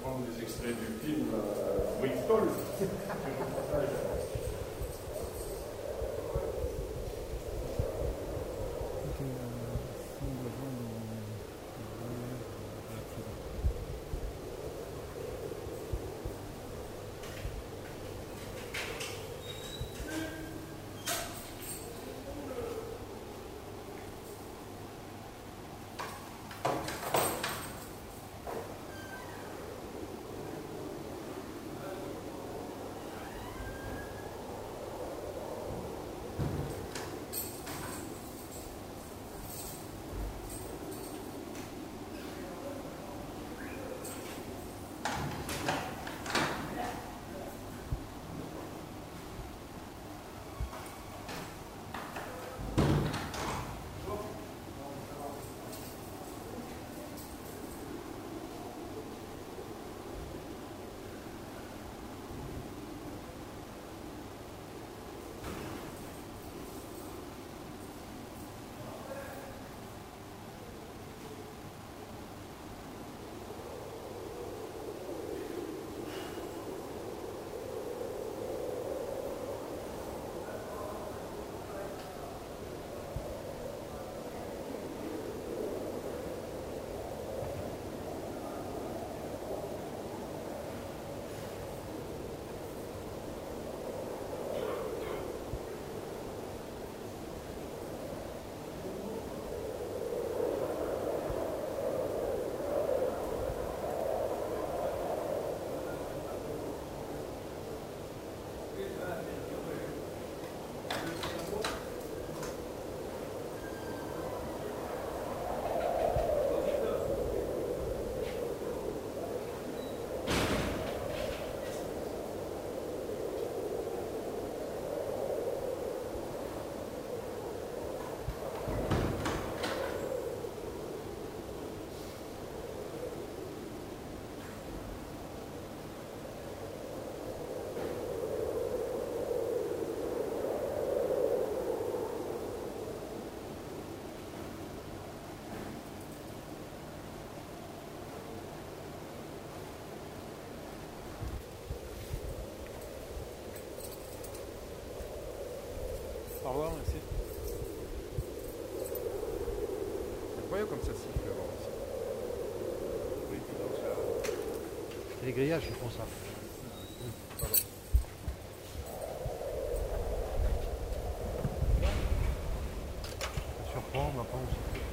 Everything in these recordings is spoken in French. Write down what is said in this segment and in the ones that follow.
prendre des extraits du film Bristol. Au revoir, merci. C'est incroyable comme ça siffle avant aussi. Oui, Les grillages, ils font ça. Pardon. Ça surprend, mais après on s'en fout.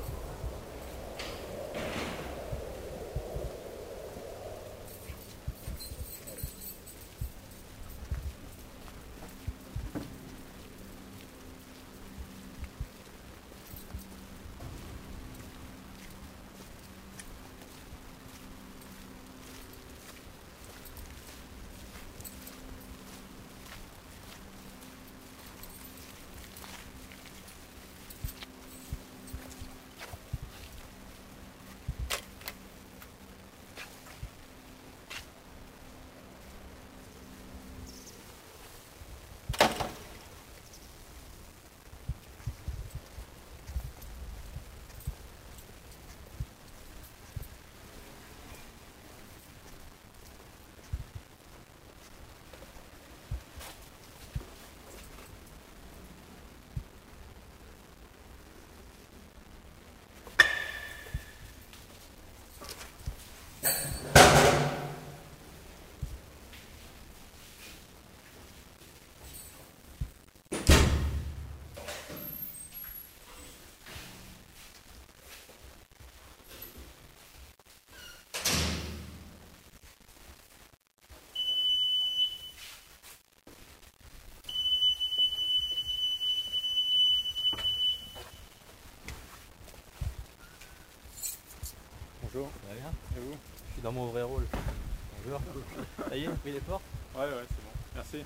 Bonjour. Ça va bien? Et vous? Je suis dans mon vrai rôle. Bonjour. Ça y est, pris les portes? Ouais, c'est bon. Merci.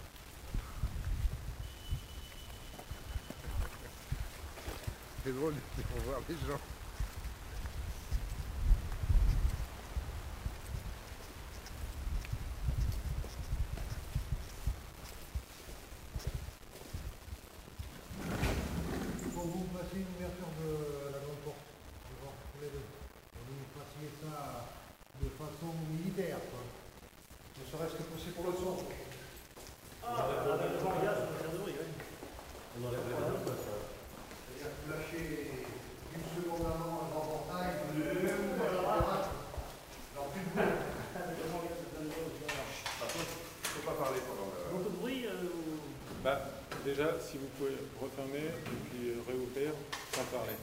C'est drôle de voir les gens. Pour vous passer une ouverture de la grande porte, devant tous les deux. Vous fassiez ça de façon militaire, quoi. Ne serait-ce que pousser pour le son. C'est-à-dire que vous lâchez une seconde avant un grand portail, vous le alors plus de bruit. Par contre, il ne faut pas parler pendant le... Beaucoup de bruit Bah, déjà, si vous pouvez refermer et puis réouvrir sans parler.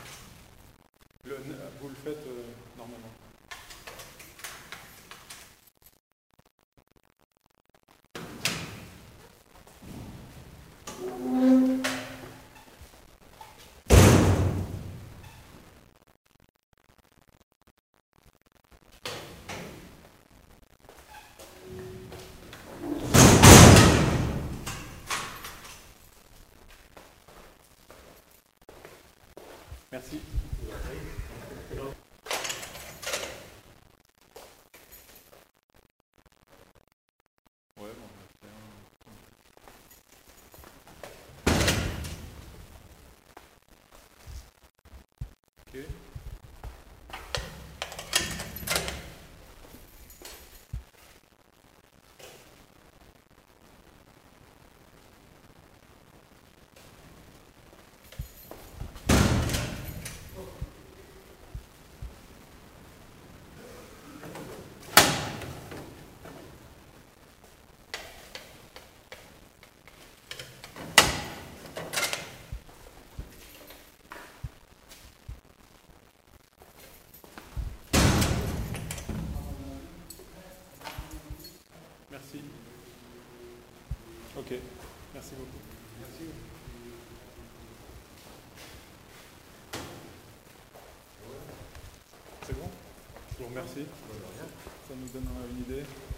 Vous le faites normalement. Merci. Ouais, bon, on va faire. Ok. Merci. Ok, merci beaucoup. Merci. C'est bon? Je vous remercie. Ça nous donnera une idée.